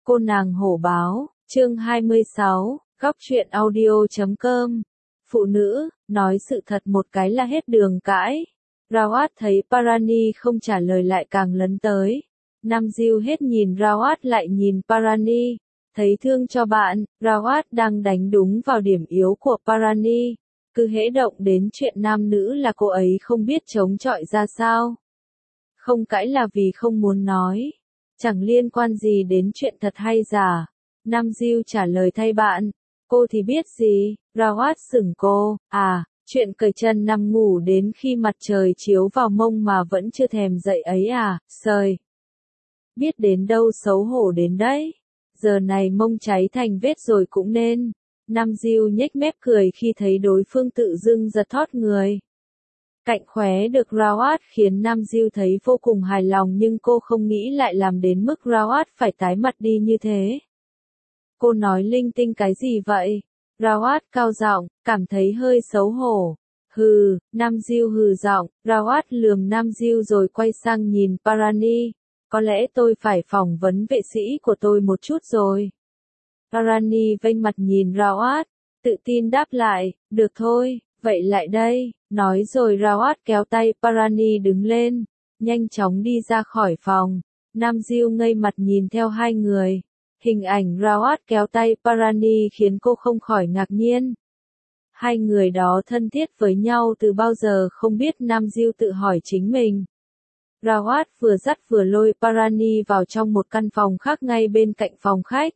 Cô nàng hổ báo, chương 26, góc truyện audio.com. Phụ nữ, nói sự thật một cái là hết đường cãi. Rawat thấy Parani không trả lời lại càng lấn tới. Nam Diêu hết nhìn Rawat lại nhìn Parani. Thấy thương cho bạn, Rawat đang đánh đúng vào điểm yếu của Parani. Cứ hễ động đến chuyện nam nữ là cô ấy không biết chống chọi ra sao. Không cãi là vì không muốn nói. Chẳng liên quan gì đến chuyện thật hay giả. Nam Diêu trả lời thay bạn. Cô thì biết gì? Rawat sửng cô. Chuyện cởi chân nằm ngủ đến khi mặt trời chiếu vào mông mà vẫn chưa thèm dậy ấy à? Sời. Biết đến đâu xấu hổ đến đấy. Giờ này mông cháy thành vết rồi cũng nên. Nam Diêu nhếch mép cười khi thấy đối phương tự dưng giật thót người. Cạnh khóe được Rawat khiến Nam Diêu thấy vô cùng hài lòng, nhưng cô không nghĩ lại làm đến mức Rawat phải tái mặt đi như thế. Cô nói linh tinh cái gì vậy? Rawat cao giọng, cảm thấy hơi xấu hổ. Hừ, Nam Diêu hừ giọng. Rawat lườm Nam Diêu rồi quay sang nhìn Parani. Có lẽ tôi phải phỏng vấn vệ sĩ của tôi một chút rồi. Parani vênh mặt nhìn Rawat, tự tin đáp lại, được thôi, vậy lại đây. Nói rồi Rawat kéo tay Parani đứng lên, nhanh chóng đi ra khỏi phòng. Nam Diêu ngây mặt nhìn theo hai người. Hình ảnh Rawat kéo tay Parani khiến cô không khỏi ngạc nhiên. Hai người đó thân thiết với nhau từ bao giờ không biết, Nam Diêu tự hỏi chính mình. Rawat vừa dắt vừa lôi Parani vào trong một căn phòng khác ngay bên cạnh phòng khách.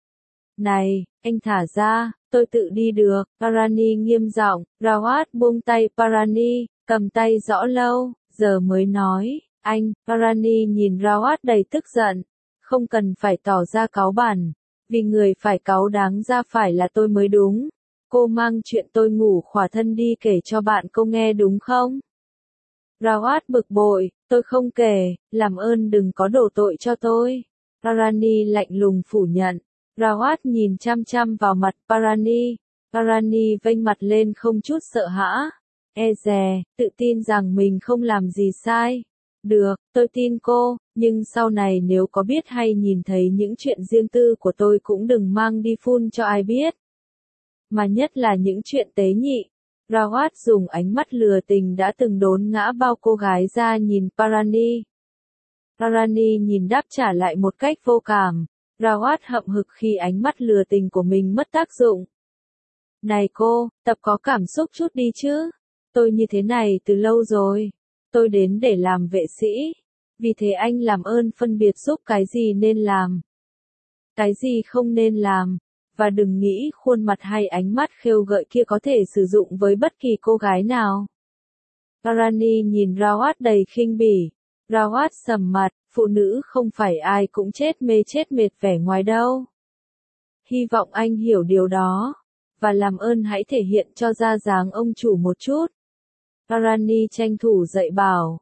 Này, anh thả ra, tôi tự đi được. Parani nghiêm giọng. Rawat buông tay Parani, cầm tay rõ lâu, giờ mới nói, anh. Parani nhìn Rawat đầy tức giận. Không cần phải tỏ ra cáu bẳn, vì người phải cáu đáng ra phải là tôi mới đúng. Cô mang chuyện tôi ngủ khỏa thân đi kể cho bạn cô nghe đúng không? Rawat bực bội, tôi không kể, làm ơn đừng có đổ tội cho tôi. Parani lạnh lùng phủ nhận. Rawat nhìn chăm chăm vào mặt Parani. Parani vênh mặt lên không chút sợ hãi. Dè, tự tin rằng mình không làm gì sai. Được, tôi tin cô, nhưng sau này nếu có biết hay nhìn thấy những chuyện riêng tư của tôi cũng đừng mang đi phun cho ai biết. Mà nhất là những chuyện tế nhị. Rawat dùng ánh mắt lừa tình đã từng đốn ngã bao cô gái ra nhìn Parani. Parani nhìn đáp trả lại một cách vô cảm. Rawat hậm hực khi ánh mắt lừa tình của mình mất tác dụng. Này cô, tập có cảm xúc chút đi chứ. Tôi như thế này từ lâu rồi. Tôi đến để làm vệ sĩ. Vì thế anh làm ơn phân biệt giúp cái gì nên làm, cái gì không nên làm. Và đừng nghĩ khuôn mặt hay ánh mắt khêu gợi kia có thể sử dụng với bất kỳ cô gái nào. Parani nhìn Rawat đầy khinh bỉ. Rawat sầm mặt, phụ nữ không phải ai cũng chết mê chết mệt vẻ ngoài đâu. Hy vọng anh hiểu điều đó. Và làm ơn hãy thể hiện cho ra dáng ông chủ một chút. Parani tranh thủ dậy bảo.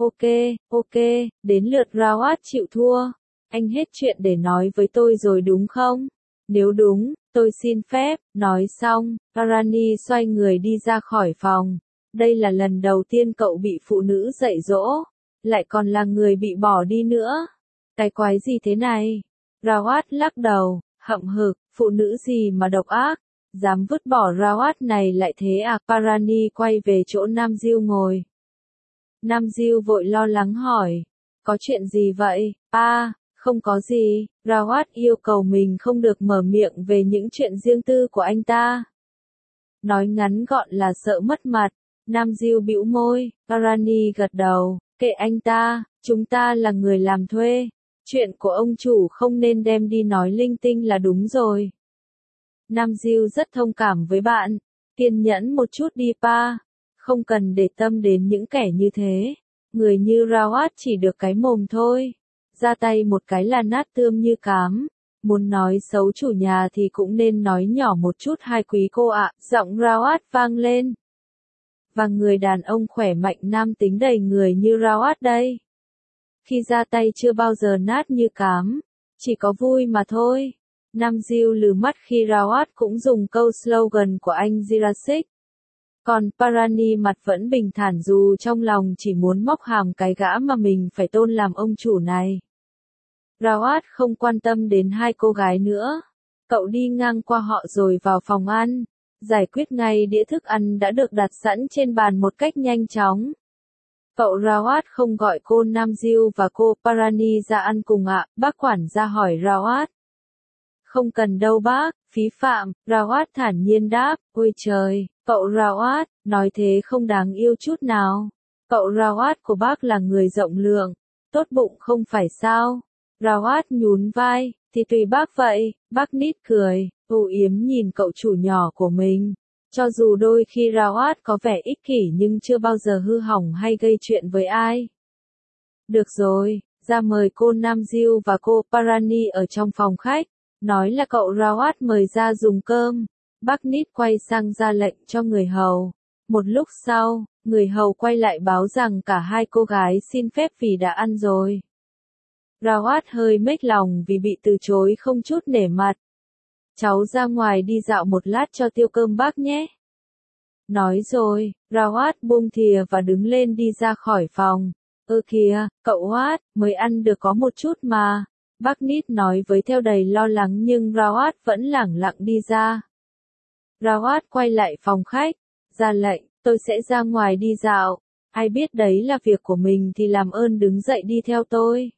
Ok, đến lượt Rawat chịu thua. Anh hết chuyện để nói với tôi rồi đúng không? Nếu đúng, tôi xin phép. Nói xong, Parani xoay người đi ra khỏi phòng. Đây là lần đầu tiên cậu bị phụ nữ dạy dỗ, lại còn là người bị bỏ đi nữa. Cái quái gì thế này? Rawat lắc đầu, hậm hực, phụ nữ gì mà độc ác, dám vứt bỏ Rawat này lại thế à? Parani quay về chỗ Nam Diêu ngồi. Nam Diêu vội lo lắng hỏi, có chuyện gì vậy? Không có gì. Rawat yêu cầu mình không được mở miệng về những chuyện riêng tư của anh ta. Nói ngắn gọn là sợ mất mặt. Nam Diêu bĩu môi. Parani gật đầu, kệ anh ta, chúng ta là người làm thuê. Chuyện của ông chủ không nên đem đi nói linh tinh là đúng rồi. Nam Diêu rất thông cảm với bạn. Kiên nhẫn một chút đi pa. Không cần để tâm đến những kẻ như thế. Người như Rawat chỉ được cái mồm thôi. Ra tay một cái là nát tươm như cám. Muốn nói xấu chủ nhà thì cũng nên nói nhỏ một chút hai quý cô ạ. Giọng Rawat vang lên. Và người đàn ông khỏe mạnh nam tính đầy người như Rawat đây. Khi ra tay chưa bao giờ nát như cám. Chỉ có vui mà thôi. Nam Diêu lừ mắt khi Rawat cũng dùng câu slogan của anh Jurassic. Còn Parani mặt vẫn bình thản dù trong lòng chỉ muốn móc hàm cái gã mà mình phải tôn làm ông chủ này. Rawat không quan tâm đến hai cô gái nữa. Cậu đi ngang qua họ rồi vào phòng ăn. Giải quyết ngay đĩa thức ăn đã được đặt sẵn trên bàn một cách nhanh chóng. Cậu Rawat không gọi cô Nam Diêu và cô Parani ra ăn cùng ạ, bác quản gia hỏi Rawat. Không cần đâu bác, phí phạm, Rawat thản nhiên đáp, ôi trời, cậu Rawat, nói thế không đáng yêu chút nào. Cậu Rawat của bác là người rộng lượng, tốt bụng không phải sao? Rawat nhún vai, thì tùy bác vậy, bác nít cười, ưu yếm nhìn cậu chủ nhỏ của mình. Cho dù đôi khi Rawat có vẻ ích kỷ nhưng chưa bao giờ hư hỏng hay gây chuyện với ai. Được rồi, ra mời cô Nam Diêu và cô Parani ở trong phòng khách. Nói là cậu Rawat mời ra dùng cơm. Bác nít quay sang ra lệnh cho người hầu. Một lúc sau, người hầu quay lại báo rằng cả hai cô gái xin phép vì đã ăn rồi. Rawat hơi mếch lòng vì bị từ chối không chút nể mặt. Cháu ra ngoài đi dạo một lát cho tiêu cơm bác nhé. Nói rồi, Rawat buông thìa và đứng lên đi ra khỏi phòng. Ơ kìa, cậu Watt, mới ăn được có một chút mà. Bác nít nói với theo đầy lo lắng nhưng Rawat vẫn lẳng lặng đi ra. Rawat quay lại phòng khách, ra lệnh, tôi sẽ ra ngoài đi dạo. Ai biết đấy là việc của mình thì làm ơn đứng dậy đi theo tôi.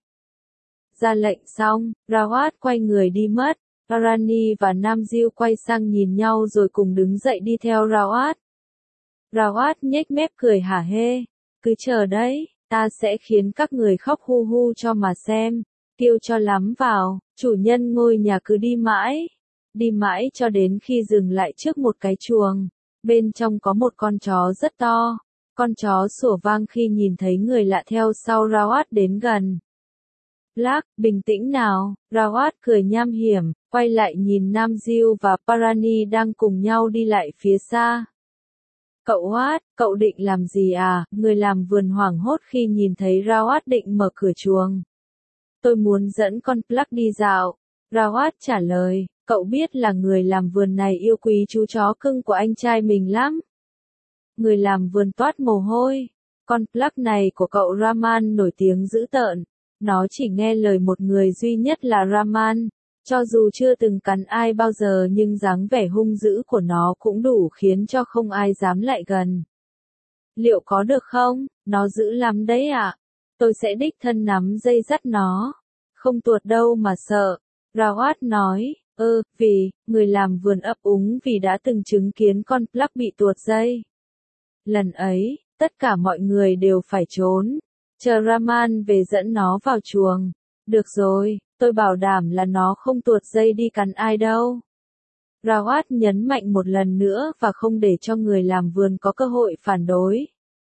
Ra lệnh xong, Rawat quay người đi mất. Parani và Nam Diêu quay sang nhìn nhau rồi cùng đứng dậy đi theo Rawat. Rawat nhếch mép cười hả hê. Cứ chờ đấy, ta sẽ khiến các người khóc hu hu cho mà xem. Kêu cho lắm vào, chủ nhân ngôi nhà cứ đi mãi. Đi mãi cho đến khi dừng lại trước một cái chuồng. Bên trong có một con chó rất to. Con chó sủa vang khi nhìn thấy người lạ theo sau Rawat đến gần. Lác, bình tĩnh nào, Rawat cười nham hiểm, quay lại nhìn Nam Diêu và Parani đang cùng nhau đi lại phía xa. Cậu Watt, cậu định làm gì à? Người làm vườn hoảng hốt khi nhìn thấy Rawat định mở cửa chuồng. Tôi muốn dẫn con Plug đi dạo. Rawat trả lời, cậu biết là người làm vườn này yêu quý chú chó cưng của anh trai mình lắm. Người làm vườn toát mồ hôi. Con Plug này của cậu Raman nổi tiếng dữ tợn. Nó chỉ nghe lời một người duy nhất là Raman. Cho dù chưa từng cắn ai bao giờ nhưng dáng vẻ hung dữ của nó cũng đủ khiến cho không ai dám lại gần. Liệu có được không? Nó dữ lắm đấy ạ. Tôi sẽ đích thân nắm dây dắt nó. Không tuột đâu mà sợ. Rawat nói, vì, người làm vườn ấp úng vì đã từng chứng kiến con Plug bị tuột dây. Lần ấy, tất cả mọi người đều phải trốn. Chờ Raman về dẫn nó vào chuồng. Được rồi, tôi bảo đảm là nó không tuột dây đi cắn ai đâu. Rawat nhấn mạnh một lần nữa và không để cho người làm vườn có cơ hội phản đối.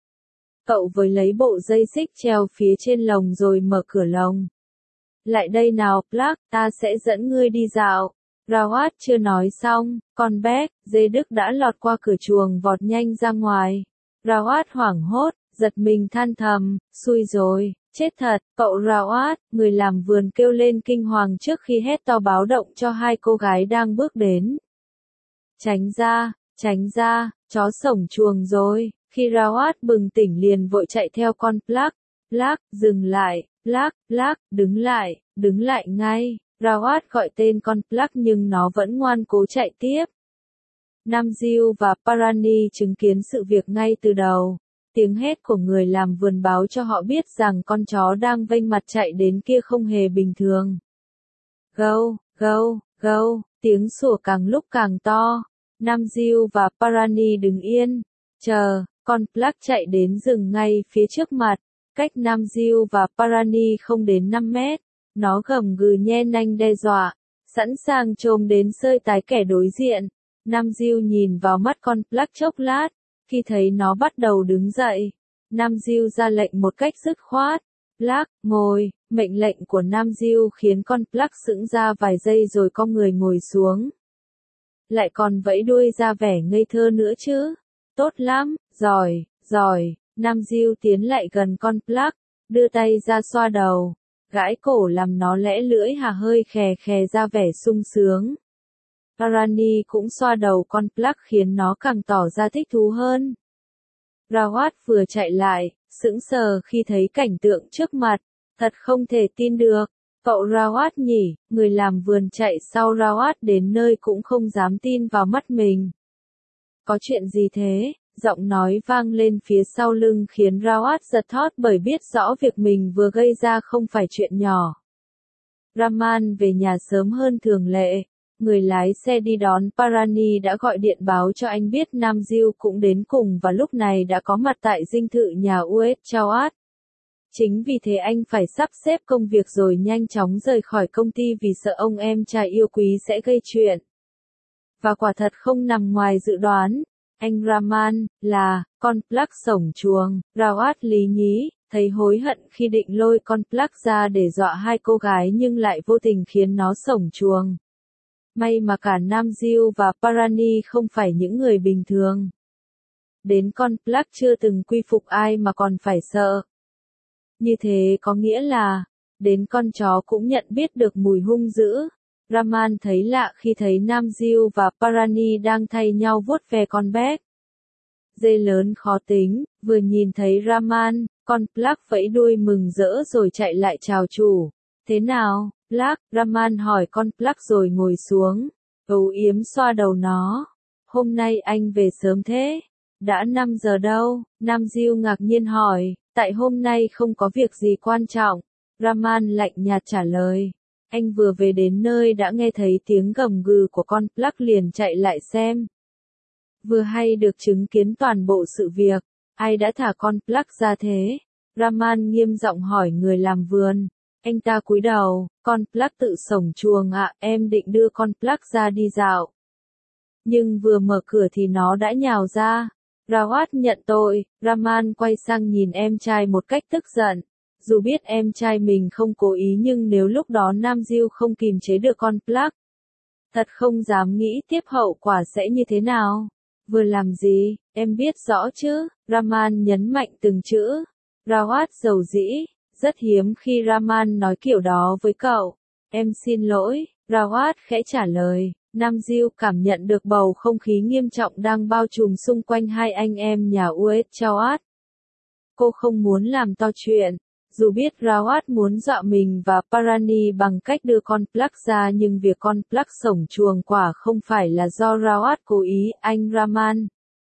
Cậu với lấy bộ dây xích treo phía trên lồng rồi mở cửa lồng. Lại đây nào Plug, ta sẽ dẫn ngươi đi dạo. Rawat chưa nói xong, con bé, dê Đức đã lọt qua cửa chuồng vọt nhanh ra ngoài. Rawat hoảng hốt, giật mình than thầm, xui rồi, chết thật, cậu Rawat, người làm vườn kêu lên kinh hoàng trước khi hét to báo động cho hai cô gái đang bước đến. Tránh ra, chó sổng chuồng rồi, khi Rawat bừng tỉnh liền vội chạy theo con Plug. Plug, dừng lại, Plug, đứng lại ngay, Rawat gọi tên con Plug nhưng nó vẫn ngoan cố chạy tiếp. Nam Diêu và Parani chứng kiến sự việc ngay từ đầu. Tiếng hét của người làm vườn báo cho họ biết rằng con chó đang vênh mặt chạy đến kia không hề bình thường. Gâu, tiếng sủa càng lúc càng to. Nam Diêu và Parani đứng yên, chờ, con Plug chạy đến dừng ngay phía trước mặt, cách Nam Diêu và Parani không đến 5 mét. Nó gầm gừ nhe nanh đe dọa, sẵn sàng chồm đến xơi tái kẻ đối diện. Nam Diêu nhìn vào mắt con Plug chốc lát, khi thấy nó bắt đầu đứng dậy. Nam Diêu ra lệnh một cách dứt khoát. Plug, ngồi, mệnh lệnh của Nam Diêu khiến con Plug sững ra vài giây rồi cong người ngồi xuống. Lại còn vẫy đuôi ra vẻ ngây thơ nữa chứ. Tốt lắm, giỏi. Nam Diêu tiến lại gần con Plug, đưa tay ra xoa đầu, gãi cổ làm nó lẽ lưỡi hà hơi khè khè ra vẻ sung sướng. Parani cũng xoa đầu con Plug khiến nó càng tỏ ra thích thú hơn. Rawat vừa chạy lại, sững sờ khi thấy cảnh tượng trước mặt, thật không thể tin được. Cậu Rawat nhỉ, người làm vườn chạy sau Rawat đến nơi cũng không dám tin vào mắt mình. Có chuyện gì thế? Giọng nói vang lên phía sau lưng khiến Rawat giật thót bởi biết rõ việc mình vừa gây ra không phải chuyện nhỏ. Rahman về nhà sớm hơn thường lệ. Người lái xe đi đón Parani đã gọi điện báo cho anh biết Nam Diêu cũng đến cùng và lúc này đã có mặt tại dinh thự nhà Ued Chawat. Chính vì thế anh phải sắp xếp công việc rồi nhanh chóng rời khỏi công ty vì sợ ông em trai yêu quý sẽ gây chuyện. Và quả thật không nằm ngoài dự đoán. Anh Rahman, là, con Plug sổng chuồng, Rawat lý nhí, thấy hối hận khi định lôi con Plug ra để dọa hai cô gái nhưng lại vô tình khiến nó sổng chuồng. May mà cả Nam Diêu và Parani không phải những người bình thường. Đến con Plug chưa từng quy phục ai mà còn phải sợ. Như thế có nghĩa là, đến con chó cũng nhận biết được mùi hung dữ. Rahman thấy lạ khi thấy Nam Diêu và Parani đang thay nhau vuốt ve con bé. Dê lớn khó tính, vừa nhìn thấy Rahman, con Plug vẫy đuôi mừng rỡ rồi chạy lại chào chủ. Thế nào, Plug? Rahman hỏi con Plug rồi ngồi xuống, âu yếm xoa đầu nó. Hôm nay anh về sớm thế? Đã 5 giờ đâu? Nam Diêu ngạc nhiên hỏi, tại hôm nay không có việc gì quan trọng. Rahman lạnh nhạt trả lời. Anh vừa về đến nơi đã nghe thấy tiếng gầm gừ của con Plug liền chạy lại xem. Vừa hay được chứng kiến toàn bộ sự việc. Ai đã thả con Plug ra thế? Rahman nghiêm giọng hỏi người làm vườn. Anh ta cúi đầu, con Plug tự sổng chuồng ạ, em định đưa con Plug ra đi dạo. Nhưng vừa mở cửa thì nó đã nhào ra. Rawat nhận tội, Rahman quay sang nhìn em trai một cách tức giận. Dù biết em trai mình không cố ý nhưng nếu lúc đó Nam Diêu không kìm chế được con Plug. Thật không dám nghĩ tiếp hậu quả sẽ như thế nào. Vừa làm gì, em biết rõ chứ, Rahman nhấn mạnh từng chữ. Rawat dầu dĩ, rất hiếm khi Rahman nói kiểu đó với cậu. Em xin lỗi, Rawat khẽ trả lời. Nam Diêu cảm nhận được bầu không khí nghiêm trọng đang bao trùm xung quanh hai anh em nhà Ued Chawat. Cô không muốn làm to chuyện. Dù biết Rawat muốn dọa mình và Parani bằng cách đưa con Plug ra nhưng việc con Plug sổng chuồng quả không phải là do Rawat cố ý, anh Rahman.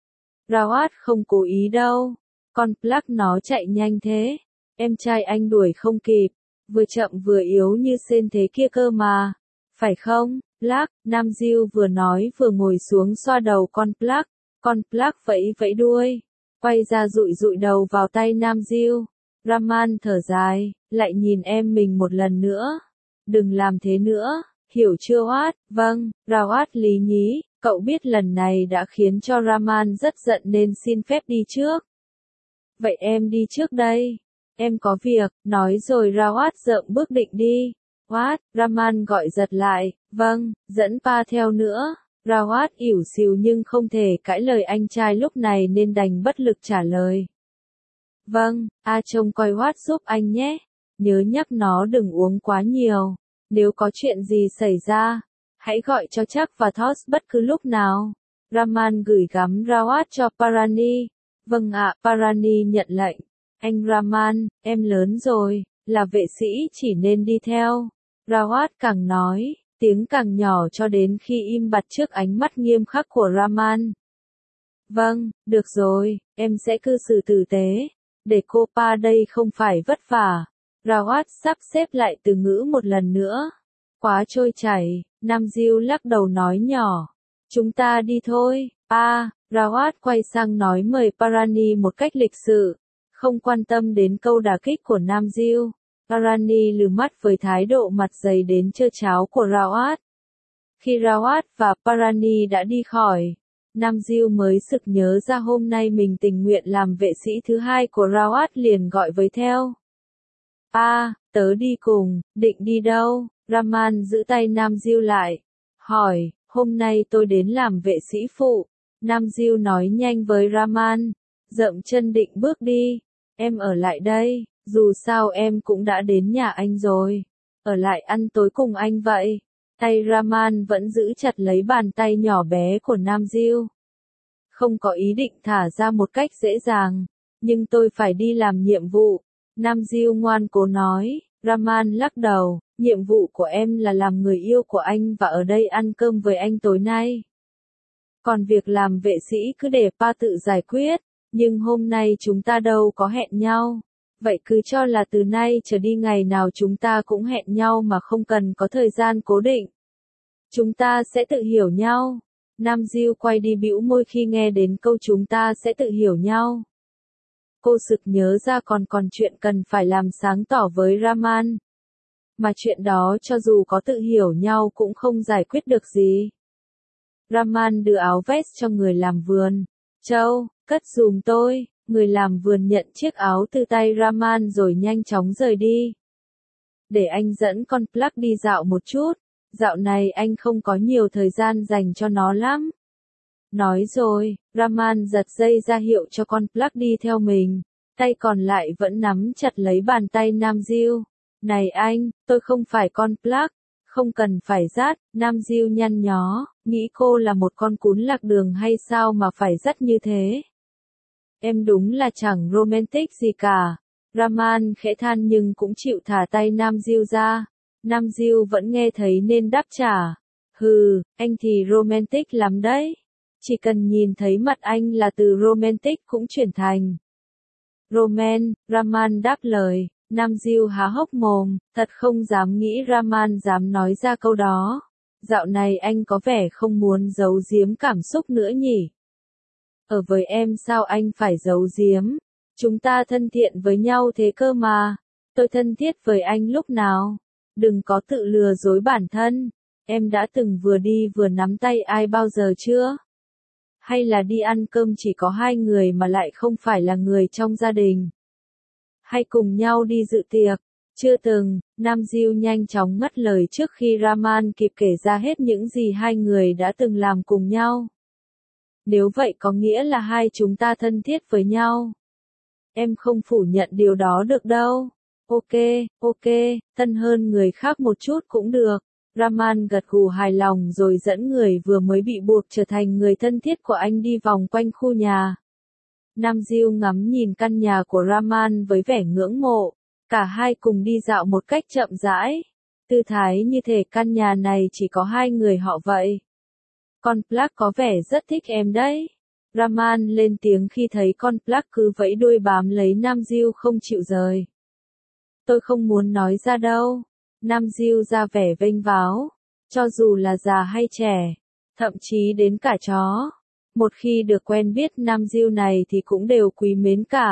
Rawat không cố ý đâu. Con Plug nó chạy nhanh thế. Em trai anh đuổi không kịp. Vừa chậm vừa yếu như sên thế kia cơ mà. Phải không, Plug? Nam Diêu vừa nói vừa ngồi xuống xoa đầu con Plug. Con Plug vẫy vẫy đuôi. Quay ra dụi dụi đầu vào tay Nam Diêu. Rahman thở dài, lại nhìn em mình một lần nữa. Đừng làm thế nữa, hiểu chưa Watt? Vâng, Rawat lý nhí, cậu biết lần này đã khiến cho Rahman rất giận nên xin phép đi trước. Vậy em đi trước đây. Em có việc, nói rồi Rawat rợm bước định đi. Watt, Rahman gọi giật lại, vâng, dẫn Pa theo nữa. Rawat ỉu xìu nhưng không thể cãi lời anh trai lúc này nên đành bất lực trả lời. Vâng, trông coi Watt giúp anh nhé. Nhớ nhắc nó đừng uống quá nhiều. Nếu có chuyện gì xảy ra, hãy gọi cho Chuck và Toss bất cứ lúc nào. Rahman gửi gắm Rawat cho Parani. Vâng ạ, Parani nhận lệnh. Anh Rahman, em lớn rồi, là vệ sĩ chỉ nên đi theo. Rawat càng nói, tiếng càng nhỏ cho đến khi im bặt trước ánh mắt nghiêm khắc của Rahman. Vâng, được rồi, em sẽ cư xử tử tế. Để cô Pa đây không phải vất vả. Rawat sắp xếp lại từ ngữ một lần nữa. Quá trôi chảy, Nam Diêu lắc đầu nói nhỏ. Chúng ta đi thôi, Pa. Rawat quay sang nói mời Parani một cách lịch sự. Không quan tâm đến câu đả kích của Nam Diêu. Parani lừ mắt với thái độ mặt dày đến trơ tráo của Rawat. Khi Rawat và Parani đã đi khỏi, Nam Diêu mới sực nhớ ra hôm nay mình tình nguyện làm vệ sĩ thứ hai của Rawat liền gọi với theo. Pa, tớ đi cùng, định đi đâu? Rahman giữ tay Nam Diêu lại. Hỏi, hôm nay tôi đến làm vệ sĩ phụ. Nam Diêu nói nhanh với Rahman. Dậm chân định bước đi. Em ở lại đây, dù sao em cũng đã đến nhà anh rồi. Ở lại ăn tối cùng anh vậy. Tay Rahman vẫn giữ chặt lấy bàn tay nhỏ bé của Nam Diêu. Không có ý định thả ra một cách dễ dàng. Nhưng tôi phải đi làm nhiệm vụ. Nam Diêu ngoan cố nói. Raman lắc đầu, nhiệm vụ của em là làm người yêu của anh và ở đây ăn cơm với anh tối nay. Còn việc làm vệ sĩ cứ để Pa tự giải quyết, nhưng hôm nay chúng ta đâu có hẹn nhau. Vậy cứ cho là từ nay trở đi ngày nào chúng ta cũng hẹn nhau mà không cần có thời gian cố định. Chúng ta sẽ tự hiểu nhau. Nam Diêu quay đi bĩu môi khi nghe đến câu chúng ta sẽ tự hiểu nhau. Cô sực nhớ ra còn chuyện cần phải làm sáng tỏ với Raman. Mà chuyện đó cho dù có tự hiểu nhau cũng không giải quyết được gì. Raman đưa áo vest cho người làm vườn. Châu, cất giùm tôi. Người làm vườn nhận chiếc áo từ tay Raman rồi nhanh chóng rời đi. Để anh dẫn con Plug đi dạo một chút. Dạo này anh không có nhiều thời gian dành cho nó lắm. Nói rồi, Raman giật dây ra hiệu cho con Plug đi theo mình. Tay còn lại vẫn nắm chặt lấy bàn tay Nam Diêu. Này anh, tôi không phải con Plug. Không cần phải dắt. Nam Diêu nhăn nhó, nghĩ cô là một con cún lạc đường hay sao mà phải dắt như thế. Em đúng là chẳng romantic gì cả. Raman khẽ than nhưng cũng chịu thả tay Nam Diêu ra. Nam Diêu vẫn nghe thấy nên đáp trả. Hừ, anh thì romantic lắm đấy. Chỉ cần nhìn thấy mặt anh là từ romantic cũng chuyển thành Raman đáp lời. Nam Diêu há hốc mồm, thật không dám nghĩ Raman dám nói ra câu đó. Dạo này anh có vẻ không muốn giấu giếm cảm xúc nữa nhỉ. Ở với em sao anh phải giấu giếm? Chúng ta thân thiện với nhau thế cơ mà. Tôi thân thiết với anh lúc nào? Đừng có tự lừa dối bản thân. Em đã từng vừa đi vừa nắm tay ai bao giờ chưa? Hay là đi ăn cơm chỉ có hai người mà lại không phải là người trong gia đình? Hay cùng nhau đi dự tiệc? Chưa từng. Nam Diêu nhanh chóng ngắt lời trước khi Raman kịp kể ra hết những gì hai người đã từng làm cùng nhau. Nếu vậy có nghĩa là hai chúng ta thân thiết với nhau. Em không phủ nhận điều đó được đâu. Ok, thân hơn người khác một chút cũng được. Raman gật gù hài lòng rồi dẫn người vừa mới bị buộc trở thành người thân thiết của anh đi vòng quanh khu nhà. Nam Diêu ngắm nhìn căn nhà của Raman với vẻ ngưỡng mộ. Cả hai cùng đi dạo một cách chậm rãi. Tư thái như thể căn nhà này chỉ có hai người họ vậy. Con Plug có vẻ rất thích em đấy. Raman lên tiếng khi thấy con Plug cứ vẫy đuôi bám lấy Nam Diêu không chịu rời. Tôi không muốn nói ra đâu. Nam Diêu ra vẻ vênh váo. Cho dù là già hay trẻ. Thậm chí đến cả chó. Một khi được quen biết Nam Diêu này thì cũng đều quý mến cả.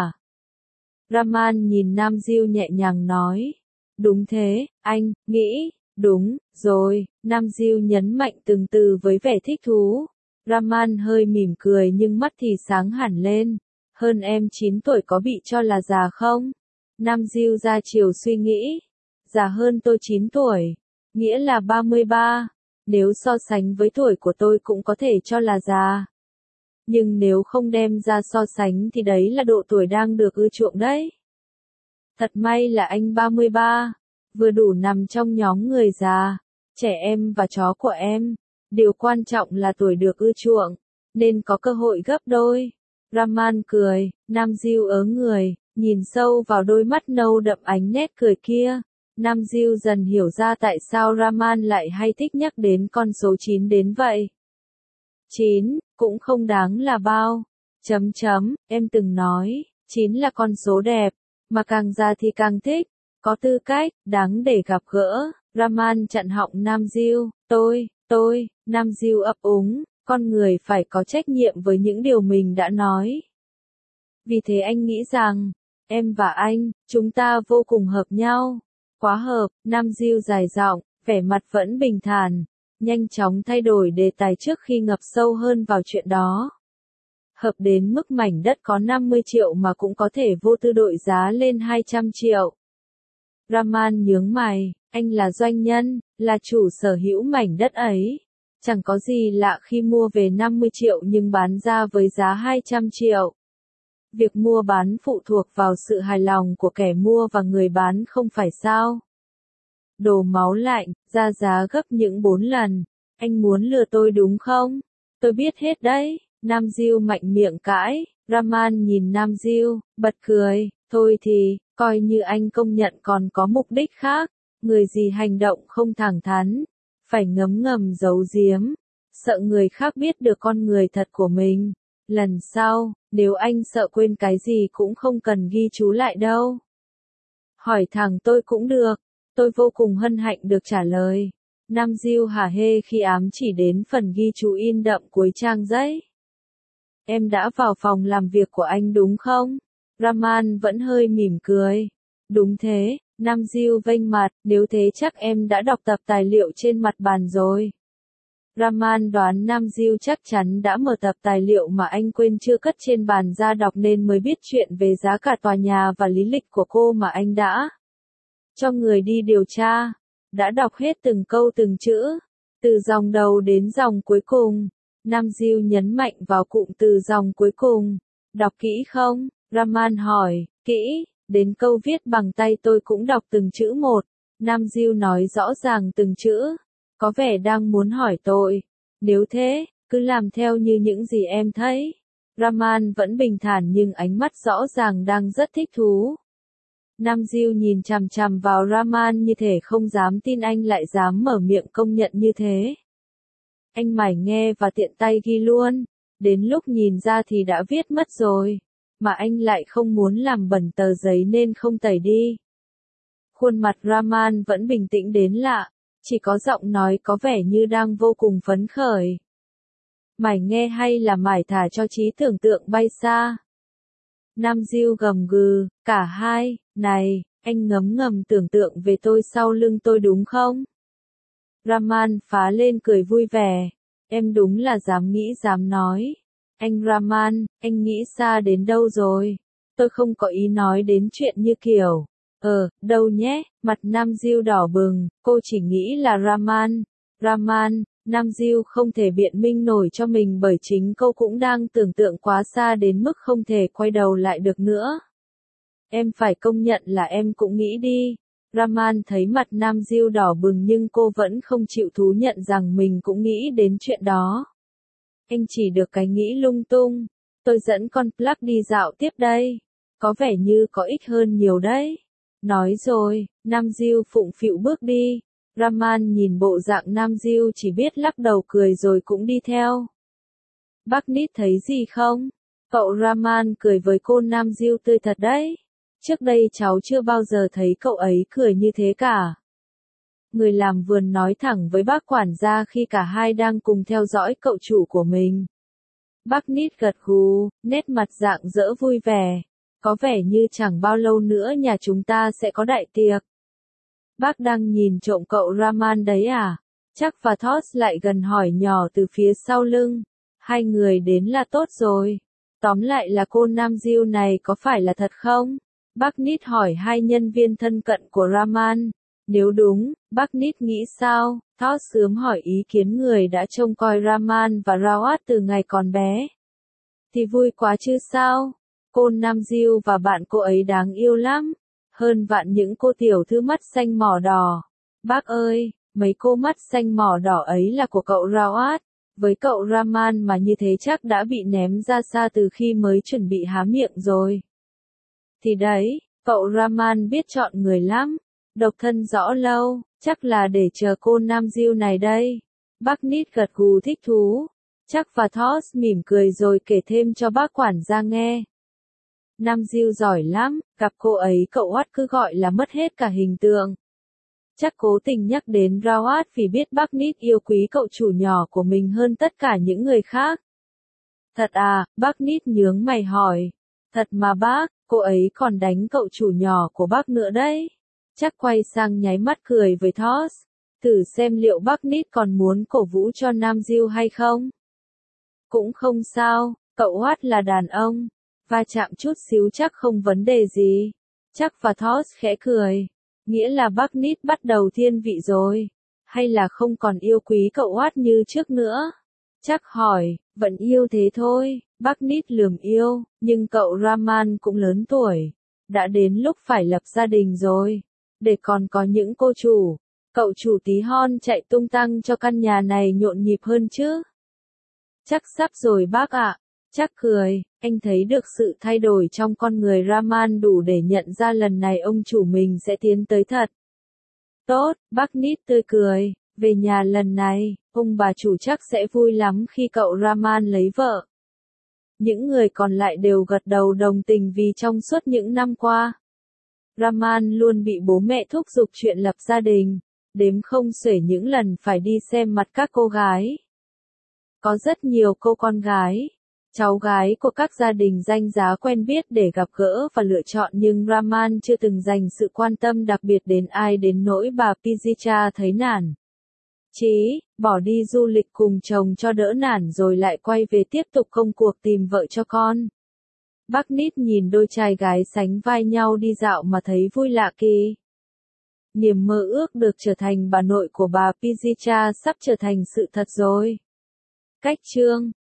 Raman nhìn Nam Diêu nhẹ nhàng nói. Đúng thế, anh, nghĩ. Đúng, rồi, Nam Diêu nhấn mạnh từng từ với vẻ thích thú. Raman hơi mỉm cười nhưng mắt thì sáng hẳn lên. Hơn em 9 tuổi có bị cho là già không? Nam Diêu ra chiều suy nghĩ. Già hơn tôi 9 tuổi. Nghĩa là 33. Nếu so sánh với tuổi của tôi cũng có thể cho là già. Nhưng nếu không đem ra so sánh thì đấy là độ tuổi đang được ưa chuộng đấy. Thật may là anh 33. Vừa đủ nằm trong nhóm người già, trẻ em và chó của em. Điều quan trọng là tuổi được ưa chuộng, nên có cơ hội gấp đôi. Raman cười, Nam Diêu ớ người, nhìn sâu vào đôi mắt nâu đậm ánh nét cười kia. Nam Diêu dần hiểu ra tại sao Raman lại hay thích nhắc đến con số 9 đến vậy. 9, cũng không đáng là bao. Em từng nói, 9 là con số đẹp, mà càng già thì càng thích. Có tư cách, đáng để gặp gỡ. Raman chặn họng Nam Diêu. Nam Diêu ấp úng, con người phải có trách nhiệm với những điều mình đã nói. Vì thế anh nghĩ rằng, em và anh, chúng ta vô cùng hợp nhau. Quá hợp, Nam Diêu dài giọng, vẻ mặt vẫn bình thản, nhanh chóng thay đổi đề tài trước khi ngập sâu hơn vào chuyện đó. Hợp đến mức mảnh đất có 50 triệu mà cũng có thể vô tư đội giá lên 200 triệu. Raman nhướng mày, anh là doanh nhân, là chủ sở hữu mảnh đất ấy. Chẳng có gì lạ khi mua về 50 triệu nhưng bán ra với giá 200 triệu. Việc mua bán phụ thuộc vào sự hài lòng của kẻ mua và người bán không phải sao? Đồ máu lạnh, ra giá gấp những 4 lần. Anh muốn lừa tôi đúng không? Tôi biết hết đấy. Nam Diêu mạnh miệng cãi. Raman nhìn Nam Diêu, bật cười. Thôi thì, Coi như anh công nhận còn có mục đích khác, người gì hành động không thẳng thắn, phải ngấm ngầm giấu giếm, sợ người khác biết được con người thật của mình. Lần sau, nếu anh sợ quên cái gì cũng không cần ghi chú lại đâu. Hỏi thẳng tôi cũng được, tôi vô cùng hân hạnh được trả lời. Nam Diêu hả hê khi ám chỉ đến phần ghi chú in đậm cuối trang giấy. Em đã vào phòng làm việc của anh đúng không? Raman vẫn hơi mỉm cười. Đúng thế, Nam Diêu vênh mặt, nếu thế chắc em đã đọc tập tài liệu trên mặt bàn rồi. Raman đoán Nam Diêu chắc chắn đã mở tập tài liệu mà anh quên chưa cất trên bàn ra đọc nên mới biết chuyện về giá cả tòa nhà và lý lịch của cô mà anh đã cho người đi điều tra. Đã đọc hết từng câu từng chữ, từ dòng đầu đến dòng cuối cùng. Nam Diêu nhấn mạnh vào cụm từ dòng cuối cùng. Đọc kỹ không? Raman hỏi. Kỹ, đến câu viết bằng tay tôi cũng đọc từng chữ một. Nam Diêu nói rõ ràng từng chữ. Có vẻ đang muốn hỏi tội. Nếu thế, cứ làm theo như những gì em thấy. Raman vẫn bình thản nhưng ánh mắt rõ ràng đang rất thích thú. Nam Diêu nhìn chằm chằm vào Raman như thể không dám tin anh lại dám mở miệng công nhận như thế. Anh mải nghe và tiện tay ghi luôn. Đến lúc nhìn ra thì đã viết mất rồi. Mà anh lại không muốn làm bẩn tờ giấy nên không tẩy đi. Khuôn mặt Raman vẫn bình tĩnh đến lạ. Chỉ có giọng nói có vẻ như đang vô cùng phấn khởi. Mải nghe hay là mải thả cho trí tưởng tượng bay xa? Nam Diêu gầm gừ, cả hai. Này, anh ngấm ngầm tưởng tượng về tôi sau lưng tôi đúng không? Raman phá lên cười vui vẻ. Em đúng là dám nghĩ dám nói. Anh Raman, anh nghĩ xa đến đâu rồi? Tôi không có ý nói đến chuyện như kiểu. Đâu nhé, mặt Nam Diêu đỏ bừng, cô chỉ nghĩ là Raman. Raman, Nam Diêu không thể biện minh nổi cho mình bởi chính cô cũng đang tưởng tượng quá xa đến mức không thể quay đầu lại được nữa. Em phải công nhận là em cũng nghĩ đi. Raman thấy mặt Nam Diêu đỏ bừng nhưng cô vẫn không chịu thú nhận rằng mình cũng nghĩ đến chuyện đó. Anh chỉ được cái nghĩ lung tung. Tôi dẫn con Plug đi dạo tiếp đây. Có vẻ như có ích hơn nhiều đấy. Nói rồi, Nam Diêu phụng phịu bước đi. Raman nhìn bộ dạng Nam Diêu chỉ biết lắc đầu cười rồi cũng đi theo. Bác Nít thấy gì không? Cậu Raman cười với cô Nam Diêu tươi thật đấy. Trước đây cháu chưa bao giờ thấy cậu ấy cười như thế cả. Người làm vườn nói thẳng với bác quản gia khi cả hai đang cùng theo dõi cậu chủ của mình. Bác Nít gật gù, nét mặt rạng rỡ vui vẻ. Có vẻ như chẳng bao lâu nữa nhà chúng ta sẽ có đại tiệc. Bác đang nhìn trộm cậu Raman đấy à? Chắc và Thoth lại gần hỏi nhỏ từ phía sau lưng. Hai người đến là tốt rồi. Tóm lại là cô Nam Diêu này có phải là thật không? Bác Nít hỏi hai nhân viên thân cận của Raman. Nếu đúng, bác Nít nghĩ sao? Thoth sớm hỏi ý kiến người đã trông coi Raman và Rawat từ ngày còn bé. Thì vui quá chứ sao? Cô Nam Diêu và bạn cô ấy đáng yêu lắm. Hơn vạn những cô tiểu thư mắt xanh mỏ đỏ. Bác ơi, mấy cô mắt xanh mỏ đỏ ấy là của cậu Rawat. Với cậu Raman mà như thế chắc đã bị ném ra xa từ khi mới chuẩn bị há miệng rồi. Thì đấy, cậu Raman biết chọn người lắm. Độc thân rõ lâu, chắc là để chờ cô Nam Diêu này đây. Bác Nít gật gù thích thú. Chắc và Thoth mỉm cười rồi kể thêm cho bác quản gia nghe. Nam Diêu giỏi lắm, gặp cô ấy cậu Watt cứ gọi là mất hết cả hình tượng. Chắc cố tình nhắc đến Rawat vì biết bác Nít yêu quý cậu chủ nhỏ của mình hơn tất cả những người khác. Thật à, bác Nít nhướng mày hỏi. Thật mà bác, cô ấy còn đánh cậu chủ nhỏ của bác nữa đấy. Chắc quay sang nháy mắt cười với Thoth. Thử xem liệu bác Nít còn muốn cổ vũ cho Nam Diêu hay không. Cũng không sao, cậu Watt là đàn ông. Va chạm chút xíu chắc không vấn đề gì. Chắc và Thoth khẽ cười. Nghĩa là bác Nít bắt đầu thiên vị rồi. Hay là không còn yêu quý cậu Watt như trước nữa. Chắc hỏi, vẫn yêu thế thôi. Bác Nít lườm yêu, nhưng cậu Raman cũng lớn tuổi. Đã đến lúc phải lập gia đình rồi. Để còn có những cô chủ. Cậu chủ tí hon chạy tung tăng cho căn nhà này nhộn nhịp hơn chứ. Chắc sắp rồi bác ạ. Chắc cười, anh thấy được sự thay đổi trong con người Rahman đủ để nhận ra lần này ông chủ mình sẽ tiến tới thật. Tốt, bác Nít tươi cười, về nhà lần này, ông bà chủ chắc sẽ vui lắm khi cậu Rahman lấy vợ. Những người còn lại đều gật đầu đồng tình vì trong suốt những năm qua, Rahman luôn bị bố mẹ thúc giục chuyện lập gia đình, đếm không xuể những lần phải đi xem mặt các cô gái. Có rất nhiều cô con gái, cháu gái của các gia đình danh giá quen biết để gặp gỡ và lựa chọn nhưng Rahman chưa từng dành sự quan tâm đặc biệt đến ai đến nỗi bà Pizzicha thấy nản. Chí, bỏ đi du lịch cùng chồng cho đỡ nản rồi lại quay về tiếp tục công cuộc tìm vợ cho con. Bác Nít nhìn đôi trai gái sánh vai nhau đi dạo mà thấy vui lạ kỳ. Niềm mơ ước được trở thành bà nội của bà Pizzicha sắp trở thành sự thật rồi. Cách chương